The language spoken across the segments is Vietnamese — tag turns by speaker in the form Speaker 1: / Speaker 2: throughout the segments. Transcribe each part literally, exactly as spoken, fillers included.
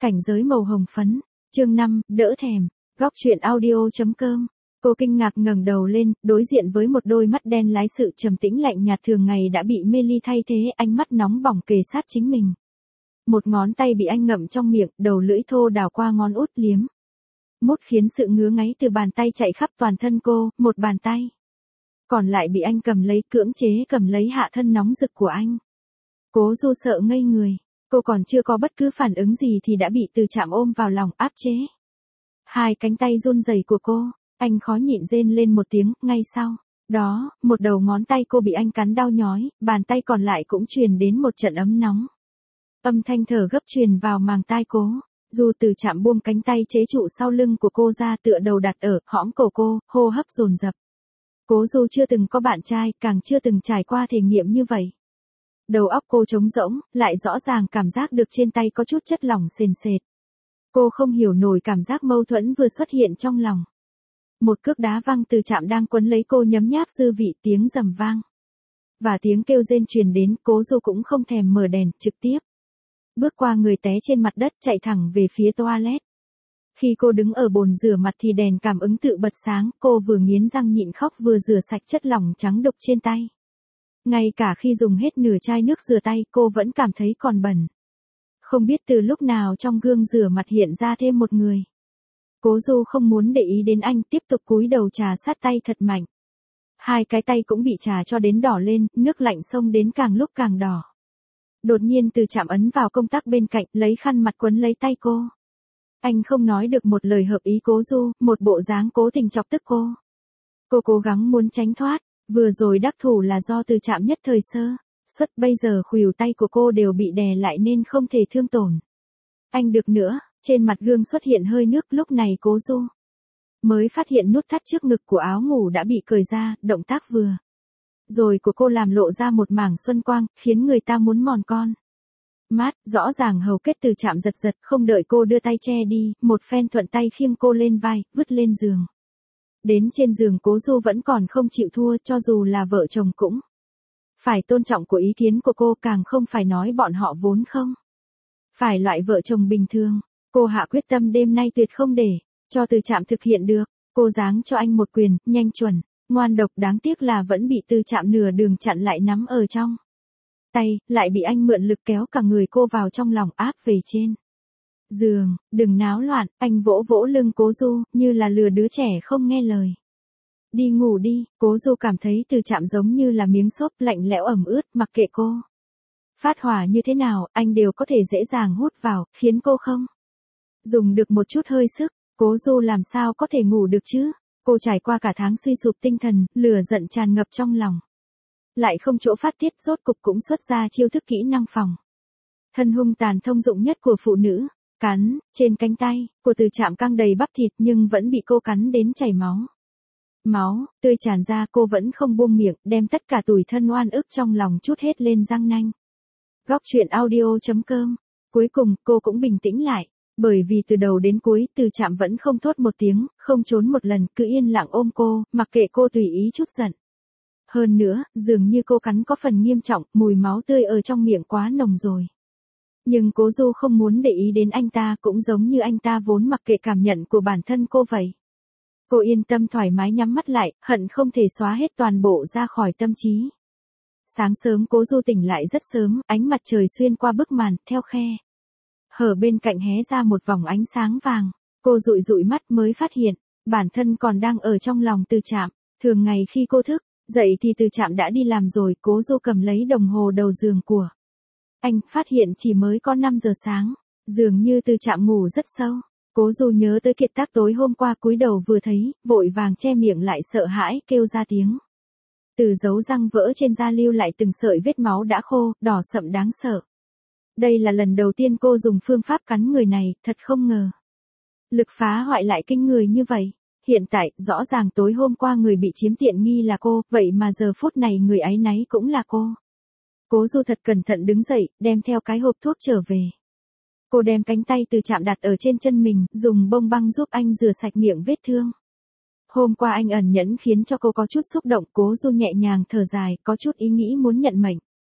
Speaker 1: Cảnh giới màu hồng phấn, chương năm, đỡ thèm, góc truyện audio.com. Cô kinh ngạc ngẩng đầu lên, đối diện với một đôi mắt đen lái sự trầm tĩnh lạnh nhạt thường ngày đã bị mê ly thay thế, ánh mắt nóng bỏng kề sát chính mình. Một ngón tay bị anh ngậm trong miệng, đầu lưỡi thô đào qua ngón út liếm. Mút khiến sự ngứa ngáy từ bàn tay chạy khắp toàn thân cô, một bàn tay. Còn lại bị anh cầm lấy, cưỡng chế cầm lấy hạ thân nóng rực của anh. Cố Du sợ ngây người. Cô còn chưa có bất cứ phản ứng gì thì đã bị Từ Trạm ôm vào lòng áp chế. Hai cánh tay run rẩy của cô, anh khó nhịn rên lên một tiếng, ngay sau đó, một đầu ngón tay cô bị anh cắn đau nhói, bàn tay còn lại cũng truyền đến một trận ấm nóng. Âm thanh thở gấp truyền vào màng tai cô. Du Từ Trạm buông cánh tay chế trụ sau lưng của cô ra, tựa đầu đặt ở hõm cổ cô, hô hấp dồn dập. Cố Du chưa từng có bạn trai, càng chưa từng trải qua thể nghiệm như vậy. Đầu óc cô trống rỗng, lại rõ ràng cảm giác được trên tay có chút chất lỏng sền sệt. Cô không hiểu nổi cảm giác mâu thuẫn vừa xuất hiện trong lòng. Một cước đá văng Từ Trạm đang quấn lấy cô nhấm nháp dư vị, tiếng rầm vang. Và tiếng kêu rên truyền đến, Cố Du cũng không thèm mở đèn, trực tiếp bước qua người té trên mặt đất, chạy thẳng về phía toilet. Khi cô đứng ở bồn rửa mặt thì đèn cảm ứng tự bật sáng, cô vừa nghiến răng nhịn khóc vừa rửa sạch chất lỏng trắng đục trên tay. Ngay cả khi dùng hết nửa chai nước rửa tay, cô vẫn cảm thấy còn bẩn. Không biết từ lúc nào trong gương rửa mặt hiện ra thêm một người. Cố Du không muốn để ý đến anh, tiếp tục cúi đầu trà sát tay thật mạnh. Hai cái tay cũng bị trà cho đến đỏ lên, nước lạnh xông đến càng lúc càng đỏ. Đột nhiên Từ Trạm ấn vào công tắc bên cạnh, lấy khăn mặt quấn lấy tay cô. Anh không nói được một lời hợp ý Cố Du, một bộ dáng cố tình chọc tức cô. Cô cố gắng muốn tránh thoát. Vừa rồi đắc thủ là do Từ Trạm nhất thời sơ suất, bây giờ khuỷu tay của cô đều bị đè lại nên không thể thương tổn anh được nữa. Trên mặt gương xuất hiện hơi nước, lúc này Cố Du mới phát hiện nút thắt trước ngực của áo ngủ đã bị cởi ra, động tác vừa rồi của cô làm lộ ra một mảng xuân quang, khiến người ta muốn mòn con mắt. Rõ ràng hầu kết Từ Trạm giật giật, không đợi cô đưa tay che đi, một phen thuận tay khiêng cô lên vai, vứt lên giường. Đến trên giường Cố Du vẫn còn không chịu thua, cho dù là vợ chồng cũng phải tôn trọng của ý kiến của cô, càng không phải nói bọn họ vốn không phải loại vợ chồng bình thường. Cô hạ quyết tâm đêm nay tuyệt không để cho Từ Trạm thực hiện được. Cô giáng cho anh một quyền, nhanh chuẩn, ngoan độc, đáng tiếc là vẫn bị Từ Trạm nửa đường chặn lại, nắm ở trong tay, lại bị anh mượn lực kéo cả người cô vào trong lòng, áp về trên giường. Đừng náo loạn, anh vỗ vỗ lưng Cố Du, như là lừa đứa trẻ không nghe lời. Đi ngủ đi. Cố Du cảm thấy Từ Trạm giống như là miếng xốp, lạnh lẽo ẩm ướt, mặc kệ cô phát hỏa như thế nào, anh đều có thể dễ dàng hút vào, khiến cô không dùng được một chút hơi sức. Cố Du làm sao có thể ngủ được chứ? Cô trải qua cả tháng suy sụp tinh thần, lửa giận tràn ngập trong lòng, lại không chỗ phát tiết, rốt cục cũng xuất ra chiêu thức kỹ năng phòng thân hung tàn thông dụng nhất của phụ nữ. Cắn. Trên cánh tay của Từ Trạm căng đầy bắp thịt nhưng vẫn bị cô cắn đến chảy máu. Máu tươi tràn ra, cô vẫn không buông miệng, đem tất cả tủi thân oan ức trong lòng trút hết lên răng nanh. Góc truyện audio.com. Cuối cùng cô cũng bình tĩnh lại, bởi vì từ đầu đến cuối Từ Trạm vẫn không thốt một tiếng, không trốn một lần, cứ yên lặng ôm cô, mặc kệ cô tùy ý chút giận. Hơn nữa, dường như cô cắn có phần nghiêm trọng, mùi máu tươi ở trong miệng quá nồng rồi. Nhưng Cố Du không muốn để ý đến anh ta, cũng giống như anh ta vốn mặc kệ cảm nhận của bản thân cô vậy. Cô yên tâm thoải mái nhắm mắt lại, hận không thể xóa hết toàn bộ ra khỏi tâm trí. Sáng sớm Cố Du tỉnh lại rất sớm, ánh mặt trời xuyên qua bức màn, theo khe hở bên cạnh hé ra một vòng ánh sáng vàng. Cô dụi dụi mắt mới phát hiện bản thân còn đang ở trong lòng Từ Trạm. Thường ngày khi cô thức dậy thì Từ Trạm đã đi làm rồi. Cố Du cầm lấy đồng hồ đầu giường của anh, phát hiện chỉ mới có năm giờ sáng, dường như Từ Trạm ngủ rất sâu. Cố Du nhớ tới kiệt tác tối hôm qua, cúi đầu vừa thấy, vội vàng che miệng lại, sợ hãi kêu ra tiếng. Từ dấu răng vỡ trên da lưu lại từng sợi vết máu đã khô, đỏ sậm đáng sợ. Đây là lần đầu tiên cô dùng phương pháp cắn người này, thật không ngờ lực phá hoại lại kinh người như vậy. Hiện tại, rõ ràng tối hôm qua người bị chiếm tiện nghi là cô, vậy mà giờ phút này người áy náy cũng là cô. Cố Du thật cẩn thận đứng dậy, đem theo cái hộp thuốc trở về. Cô đem cánh tay Từ Trạm đặt ở trên chân mình, dùng bông băng giúp anh rửa sạch miệng vết thương. Hôm qua anh ẩn nhẫn khiến cho cô có chút xúc động. Cố Du nhẹ nhàng thở dài, có chút ý nghĩ muốn nhận mệnh.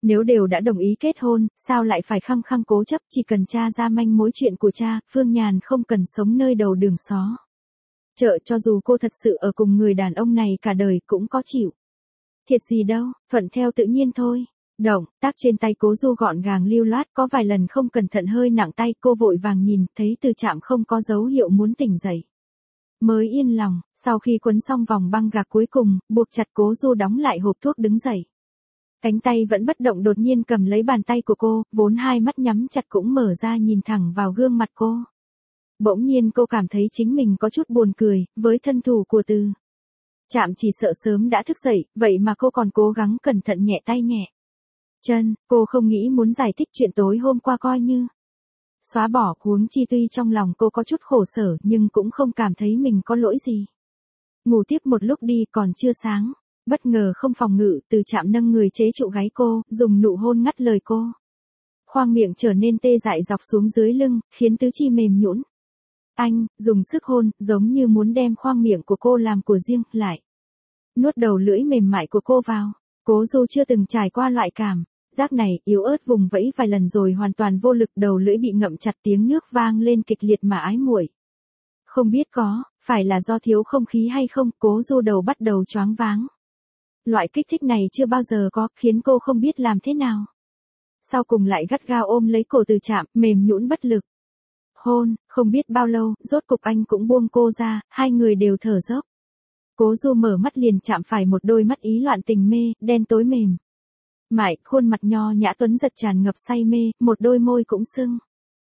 Speaker 1: Nếu đều đã đồng ý kết hôn, sao lại phải khăng khăng cố chấp, chỉ cần tra ra manh mối chuyện của cha, Phương Nhàn không cần sống nơi đầu đường xó. Chợ cho dù cô thật sự ở cùng người đàn ông này cả đời cũng có chịu. Thiệt gì đâu, thuận theo tự nhiên thôi. Động tác trên tay Cố Du gọn gàng lưu loát, có vài lần không cẩn thận hơi nặng tay, cô vội vàng nhìn, thấy Từ Trạm không có dấu hiệu muốn tỉnh dậy. Mới yên lòng, sau khi quấn xong vòng băng gạc cuối cùng, buộc chặt Cố Du đóng lại hộp thuốc đứng dậy. Cánh tay vẫn bất động đột nhiên cầm lấy bàn tay của cô, vốn hai mắt nhắm chặt cũng mở ra nhìn thẳng vào gương mặt cô. Bỗng nhiên cô cảm thấy chính mình có chút buồn cười, với thân thủ của Từ Trạm chỉ sợ sớm đã thức dậy, vậy mà cô còn cố gắng cẩn thận nhẹ tay nhẹ chân, cô không nghĩ muốn giải thích chuyện tối hôm qua coi như xóa bỏ, huống chi tuy trong lòng cô có chút khổ sở nhưng cũng không cảm thấy mình có lỗi gì. Ngủ tiếp một lúc đi, còn chưa sáng, bất ngờ không phòng ngự, Từ Trạm nâng người chế trụ gáy cô, dùng nụ hôn ngắt lời cô. Khoang miệng trở nên tê dại dọc xuống dưới lưng, khiến tứ chi mềm nhũn. Anh dùng sức hôn, giống như muốn đem khoang miệng của cô làm của riêng lại. Nuốt đầu lưỡi mềm mại của cô vào. Cố Du chưa từng trải qua loại cảm giác này, yếu ớt vùng vẫy vài lần rồi hoàn toàn vô lực, đầu lưỡi bị ngậm chặt, tiếng nước vang lên kịch liệt mà ái muội. Không biết có phải là do thiếu không khí hay không, Cố Du đầu bắt đầu choáng váng. Loại kích thích này chưa bao giờ có, khiến cô không biết làm thế nào. Sau cùng lại gắt gao ôm lấy cổ Từ Trạm, mềm nhũn bất lực. Hôn, không biết bao lâu, rốt cục anh cũng buông cô ra, hai người đều thở dốc. Cố Du mở mắt liền chạm phải một đôi mắt ý loạn tình mê, đen tối mềm mại, khuôn mặt nho nhã tuấn giật tràn ngập say mê, một đôi môi cũng sưng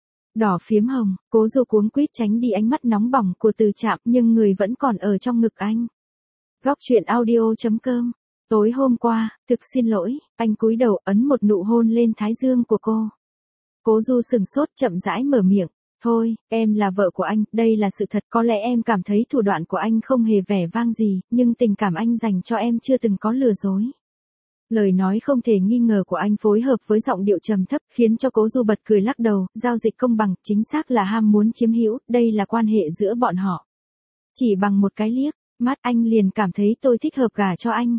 Speaker 1: đỏ phiếm hồng. Cố Du cuống quýt tránh đi ánh mắt nóng bỏng của Từ Trạm, nhưng người vẫn còn ở trong ngực anh. Góc truyện audio chấm com. Tối hôm qua, thực xin lỗi, anh cúi đầu ấn một nụ hôn lên thái dương của cô. Cố Du sừng sốt, chậm rãi mở miệng. Thôi, em là vợ của anh, đây là sự thật, có lẽ em cảm thấy thủ đoạn của anh không hề vẻ vang gì, nhưng tình cảm anh dành cho em chưa từng có lừa dối. Lời nói không thể nghi ngờ của anh phối hợp với giọng điệu trầm thấp, khiến cho Cố Du bật cười lắc đầu, giao dịch công bằng, chính xác là ham muốn chiếm hữu, đây là quan hệ giữa bọn họ. Chỉ bằng một cái liếc mắt anh liền cảm thấy tôi thích hợp gả cho anh.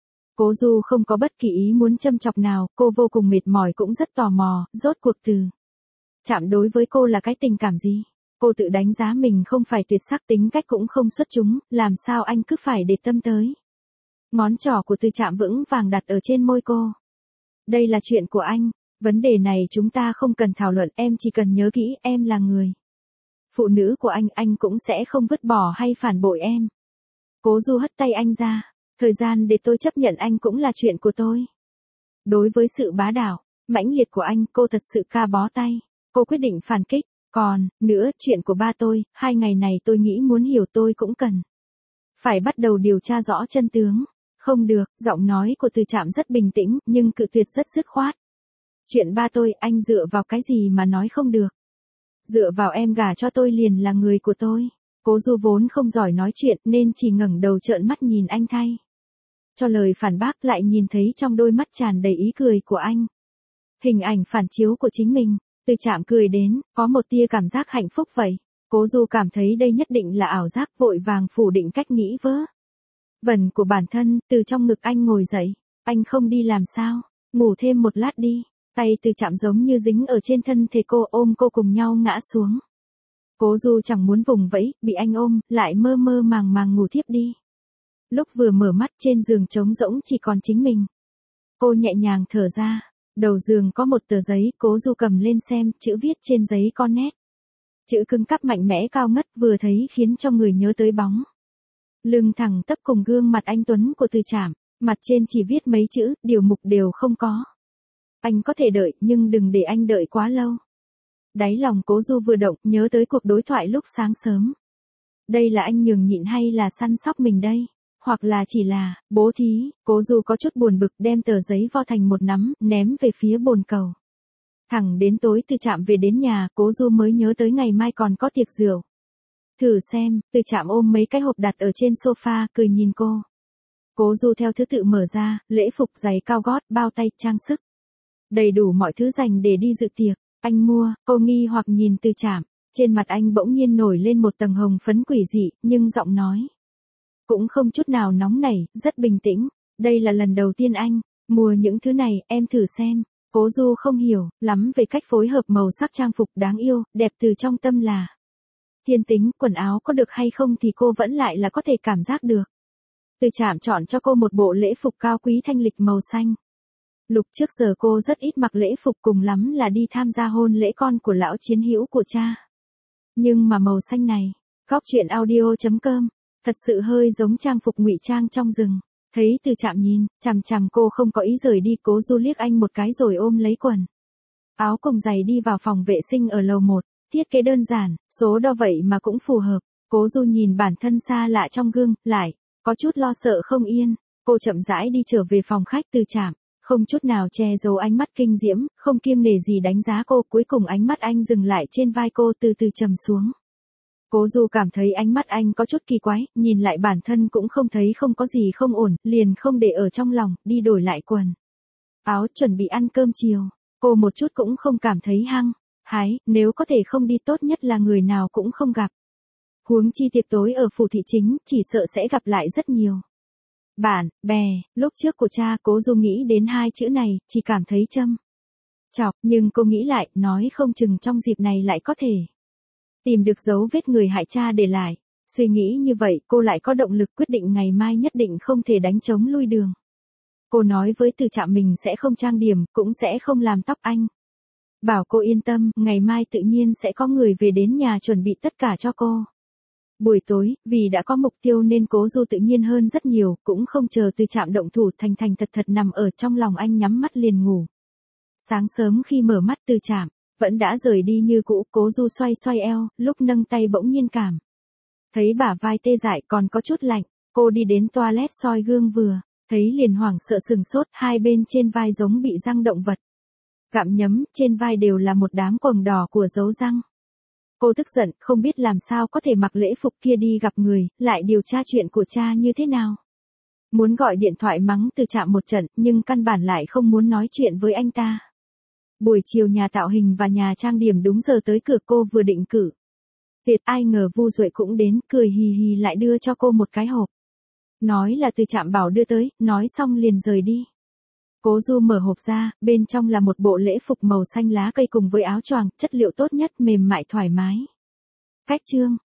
Speaker 1: Cố Du không có bất kỳ ý muốn châm chọc nào, cô vô cùng mệt mỏi cũng rất tò mò, rốt cuộc Từ Trạm đối với cô là cái tình cảm gì? Cô tự đánh giá mình không phải tuyệt sắc, tính cách cũng không xuất chúng, làm sao anh cứ phải để tâm tới. Ngón trỏ của Từ Trạm vững vàng đặt ở trên môi cô. Đây là chuyện của anh, vấn đề này chúng ta không cần thảo luận, em chỉ cần nhớ kỹ, em là người phụ nữ của anh, anh cũng sẽ không vứt bỏ hay phản bội em. Cố Du hất tay anh ra, thời gian để tôi chấp nhận anh cũng là chuyện của tôi. Đối với sự bá đạo mãnh liệt của anh, cô thật sự ca bó tay. Cô quyết định phản kích. Còn, nữa, chuyện của ba tôi, hai ngày này tôi nghĩ muốn hiểu tôi cũng cần phải bắt đầu điều tra rõ chân tướng. Không được, giọng nói của Từ Trạm rất bình tĩnh, nhưng cự tuyệt rất dứt khoát. Chuyện ba tôi, anh dựa vào cái gì mà nói không được? Dựa vào em gả cho tôi liền là người của tôi. Cố Du vốn không giỏi nói chuyện nên chỉ ngẩng đầu trợn mắt nhìn anh thay cho lời phản bác, lại nhìn thấy trong đôi mắt tràn đầy ý cười của anh. Hình ảnh phản chiếu của chính mình. Từ Trạm cười đến, có một tia cảm giác hạnh phúc vậy. Cố Du cảm thấy đây nhất định là ảo giác, vội vàng phủ định cách nghĩ vớ vẩn của bản thân, từ trong ngực anh ngồi dậy. Anh không đi làm sao? Ngủ thêm một lát đi. Tay Từ Trạm giống như dính ở trên thân thể cô, ôm cô cùng nhau ngã xuống. Cố Du chẳng muốn vùng vẫy, bị anh ôm, lại mơ mơ màng màng ngủ thiếp đi. Lúc vừa mở mắt, trên giường trống rỗng chỉ còn chính mình. Cô nhẹ nhàng thở ra. Đầu giường có một tờ giấy, Cố Du cầm lên xem, chữ viết trên giấy con nét chữ cứng cáp mạnh mẽ cao ngất, vừa thấy khiến cho người nhớ tới bóng lưng thẳng tắp cùng gương mặt anh tuấn của Từ Trạm. Mặt trên chỉ viết mấy chữ, điều mục đều không có. Anh có thể đợi, nhưng đừng để anh đợi quá lâu. Đáy lòng Cố Du vừa động, nhớ tới cuộc đối thoại lúc sáng sớm. Đây là anh nhường nhịn hay là săn sóc mình đây? Hoặc là chỉ là bố thí? Cố Du có chút buồn bực, đem tờ giấy vo thành một nắm, ném về phía bồn cầu. Thẳng đến tối Từ Trạm về đến nhà, Cố Du mới nhớ tới ngày mai còn có tiệc rượu. Thử xem. Từ Trạm ôm mấy cái hộp đặt ở trên sofa, cười nhìn cô. Cố Du theo thứ tự mở ra, lễ phục, giày cao gót, bao tay, trang sức. Đầy đủ mọi thứ dành để đi dự tiệc. Anh mua. Cô nghi hoặc nhìn Từ Trạm. Trên mặt anh bỗng nhiên nổi lên một tầng hồng phấn quỷ dị, nhưng giọng nói cũng không chút nào nóng nảy, rất bình tĩnh. Đây là lần đầu tiên anh Mua những thứ này, em thử xem. Cố Du không hiểu lắm về cách phối hợp màu sắc trang phục đáng yêu, đẹp từ trong tâm là. Thiên tính, quần áo có được hay không thì cô vẫn lại là có thể cảm giác được. Từ Trạm chọn cho cô một bộ lễ phục cao quý thanh lịch màu xanh. Lục trước giờ cô rất ít mặc lễ phục, cùng lắm là đi tham gia hôn lễ con của lão chiến hữu của cha. Nhưng mà màu xanh này, góc truyện audio chấm com, thật sự hơi giống trang phục ngụy trang trong rừng. Thấy Từ Trạm nhìn chằm chằm cô không có ý rời đi, Cố Du liếc anh một cái rồi ôm lấy quần áo cùng giày đi vào phòng vệ sinh ở lầu một. Thiết kế đơn giản, số đo vậy mà cũng phù hợp. Cố Du nhìn bản thân xa lạ trong gương, lại có chút lo sợ không yên. Cô chậm rãi đi trở về phòng khách. Từ Trạm không chút nào che giấu ánh mắt kinh diễm, không kiêng nể gì đánh giá cô. Cuối cùng ánh mắt anh dừng lại trên vai cô, từ từ trầm xuống. Cố Du cảm thấy ánh mắt anh có chút kỳ quái, nhìn lại bản thân cũng không thấy không có gì không ổn, liền không để ở trong lòng, đi đổi lại quần áo chuẩn bị ăn cơm chiều. Cô một chút cũng không cảm thấy hăng hái, nếu có thể không đi tốt nhất là người nào cũng không gặp. Huống chi tiệc tối ở phủ thị chính, chỉ sợ sẽ gặp lại rất nhiều bạn bè lúc trước của cha. Cố Du nghĩ đến hai chữ này, chỉ cảm thấy châm chọc, nhưng cô nghĩ lại, nói không chừng trong dịp này lại có thể tìm được dấu vết người hại cha để lại. Suy nghĩ như vậy, cô lại có động lực quyết định ngày mai nhất định không thể đánh trống lui đường. Cô nói với Từ Trạm mình sẽ không trang điểm, cũng sẽ không làm tóc anh. Bảo cô yên tâm, ngày mai tự nhiên sẽ có người về đến nhà chuẩn bị tất cả cho cô. Buổi tối, vì đã có mục tiêu nên Cố Du tự nhiên hơn rất nhiều, cũng không chờ Từ Trạm động thủ, thành thành thật thật nằm ở trong lòng anh, nhắm mắt liền ngủ. Sáng sớm khi mở mắt, Từ Trạm vẫn đã rời đi như cũ. Cố Du xoay xoay eo, lúc nâng tay bỗng nhiên cảm thấy bả vai tê dại, còn có chút lạnh. Cô đi đến toilet soi gương, vừa thấy liền hoảng sợ sừng sốt, hai bên trên vai giống bị răng động vật gặm nhấm, trên vai đều là một đám quầng đỏ của dấu răng. Cô tức giận, không biết làm sao có thể mặc lễ phục kia đi gặp người, lại điều tra chuyện của cha như thế nào. Muốn gọi điện thoại mắng Từ Trạm một trận, nhưng căn bản lại không muốn nói chuyện với anh ta. Buổi chiều nhà tạo hình và nhà trang điểm đúng giờ tới cửa, cô vừa định cử tuyệt, ai ngờ Vu Duệ cũng đến, cười hì hì lại đưa cho cô một cái hộp. Nói là Từ Trạm bảo đưa tới, nói xong liền rời đi. Cố Du mở hộp ra, bên trong là một bộ lễ phục màu xanh lá cây cùng với áo choàng, chất liệu tốt nhất, mềm mại thoải mái. Cách chương